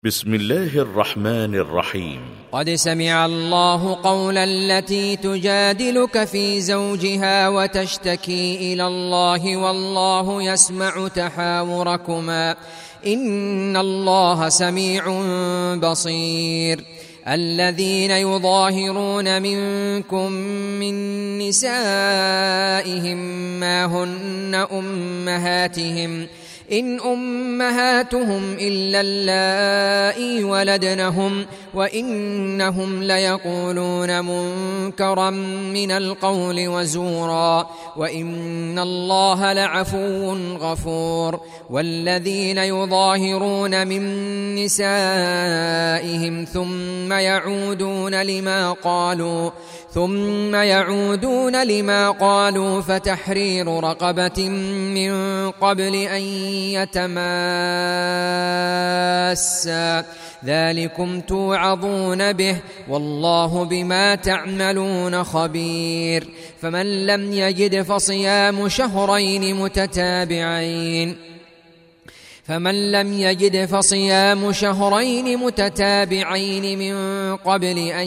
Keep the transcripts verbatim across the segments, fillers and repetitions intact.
بسم الله الرحمن الرحيم. قد سمع الله قول التي تجادلك في زوجها وتشتكي إلى الله والله يسمع تحاوركما إن الله سميع بصير. الذين يظاهرون منكم من نسائهم ما هن أمهاتهم إن أمهاتهم إلا اللائي ولدنهم وإنهم ليقولون منكرا من القول وزورا وإن الله لعفو غفور. والذين يظاهرون من نسائهم ثم يعودون لما قالوا ثم يعودون لما قالوا فتحرير رقبة من قبل أن يتماسا ذلكم توعظون به والله بما تعملون خبير. فمن لم يجد فصيام شهرين متتابعين فمن لم يجد فصيام شهرين متتابعين من قبل أن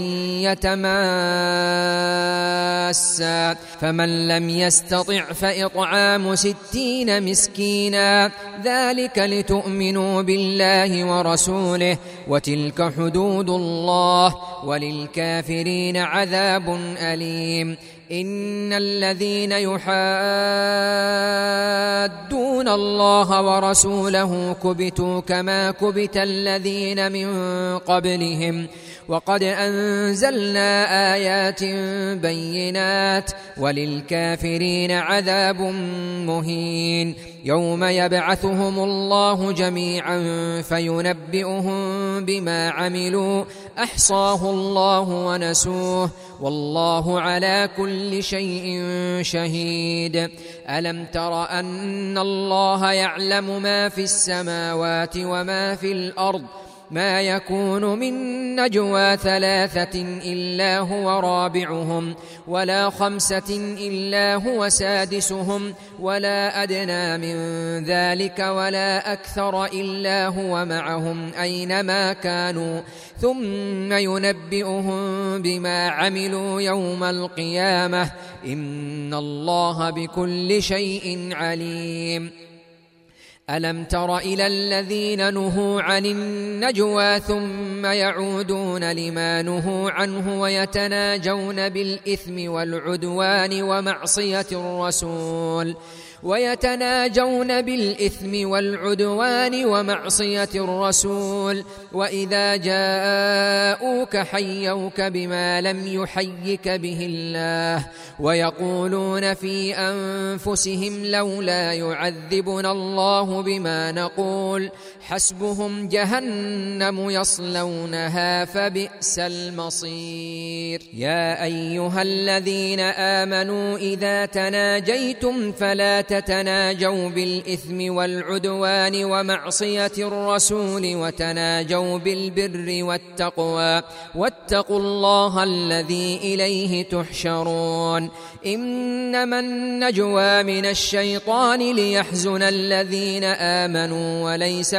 يتماسا فمن لم يستطع فإطعام ستين مسكينا ذلك لتؤمنوا بالله ورسوله وتلك حدود الله وللكافرين عذاب أليم. إن الذين يحادون الله ورسوله كبتوا كما كبت الذين من قبلهم وقد أنزلنا آيات بينات وللكافرين عذاب مهين. يوم يبعثهم الله جميعا فينبئهم بما عملوا أحصاه الله ونسوه والله على كل شيء شهيد. ألم تر أن الله يعلم ما في السماوات وما في الأرض ما يكون من نجوى ثلاثة إلا هو رابعهم ولا خمسة إلا هو سادسهم ولا أدنى من ذلك ولا أكثر إلا هو معهم أينما كانوا ثم ينبئهم بما عملوا يوم القيامة إن الله بكل شيء عليم. ألم تر إلى الذين نهوا عن النجوى ثم يعودون لما نهوا عنه ويتناجون بالإثم والعدوان ومعصية الرسول ويتناجون بالإثم والعدوان ومعصية الرسول وإذا جاءوك حيوك بما لم يحيك به الله ويقولون في أنفسهم لولا يعذبنا الله بما نقول حسبهم جهنم يصلونها فبئس المصير. يا أيها الذين آمنوا إذا تناجيتم فلا تتناجوا بالإثم والعدوان ومعصية الرسول وتناجوا بالبر والتقوى واتقوا الله الذي إليه تحشرون. إنما النجوى من الشيطان ليحزن الذين آمنوا وليس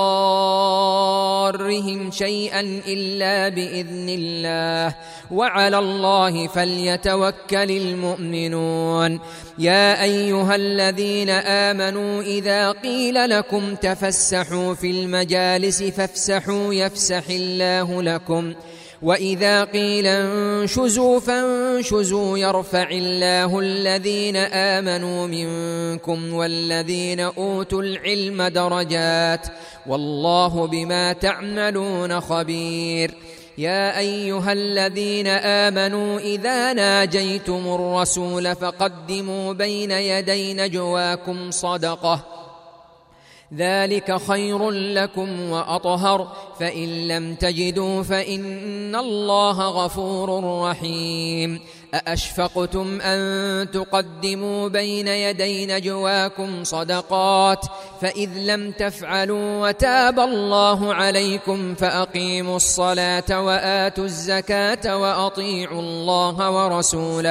بضارهم شيئا إلا بإذن الله وعلى الله فليتوكل المؤمنون. يا أيها الذين آمنوا إذا قيل لكم تفسحوا في المجالس فافسحوا يفسح الله لكم وإذا قيل انشزوا فانشزوا يرفع الله الذين آمنوا منكم والذين أوتوا العلم درجات والله بما تعملون خبير. يا أيها الذين آمنوا إذا ناجيتم الرسول فقدموا بين يدي نجواكم صدقة ذلك خير لكم وأطهر فإن لم تجدوا فإن الله غفور رحيم. أأشفقتم أن تقدموا بين يدي نجواكم صدقات فإذ لم تفعلوا وتاب الله عليكم فأقيموا الصلاة وآتوا الزكاة وأطيعوا الله ورسوله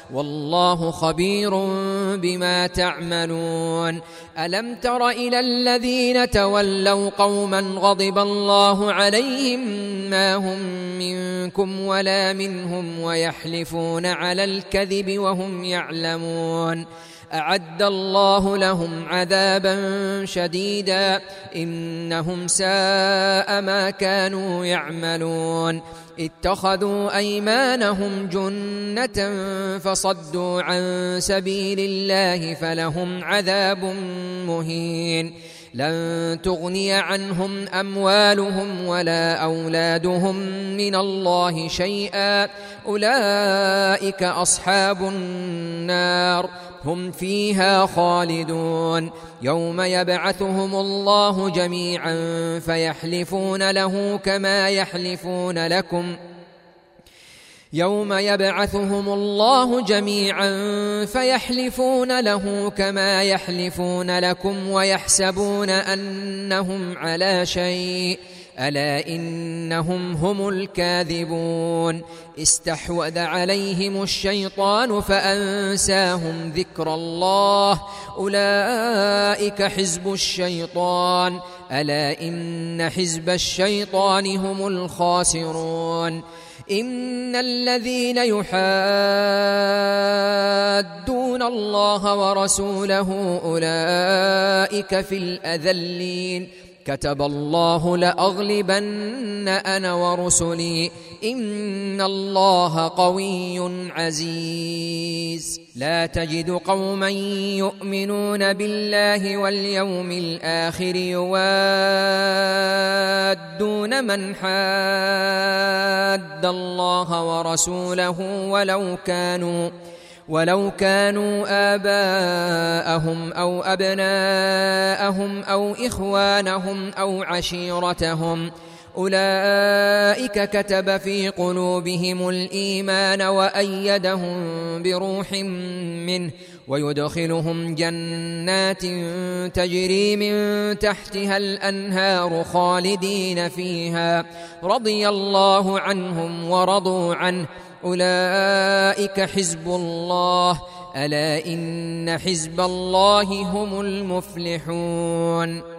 والله خبير بما تعملون. ألم تر إلى الذين تولوا قوما غضب الله عليهم ما هم منكم ولا منهم ويحلفون على الكذب وهم يعلمون أعد الله لهم عذابا شديدا إنهم ساء ما كانوا يعملون. اتخذوا أيمانهم جنة فصدوا عن سبيل الله فلهم عذاب مهين. لن تغني عنهم أموالهم ولا أولادهم من الله شيئا أولئك أصحاب النار هم فيها خالدون. يوم يبعثهم الله جميعا فيحلفون له كما يحلفون لكم يوم يبعثهم الله جميعا فيحلفون له كما يحلفون لكم ويحسبون أنهم على شيء ألا إنهم هم الكاذبون. استحوذ عليهم الشيطان فأنساهم ذكر الله أولئك حزب الشيطان ألا إن حزب الشيطان هم الخاسرون. إن الذين يحادون الله ورسوله أولئك في الأذلين كتب الله لأغلبن أنا ورسلي إن الله قوي عزيز. لا تجد قوما يؤمنون بالله واليوم الآخر يوادون من حاد الله ورسوله ولو كانوا ولو كانوا آباءهم أو أبناءهم أو إخوانهم أو عشيرتهم أولئك كتب في قلوبهم الإيمان وأيدهم بروح منه ويدخلهم جنات تجري من تحتها الأنهار خالدين فيها رضي الله عنهم ورضوا عنه أولئك حزب الله ألا إن حزب الله هم المفلحون.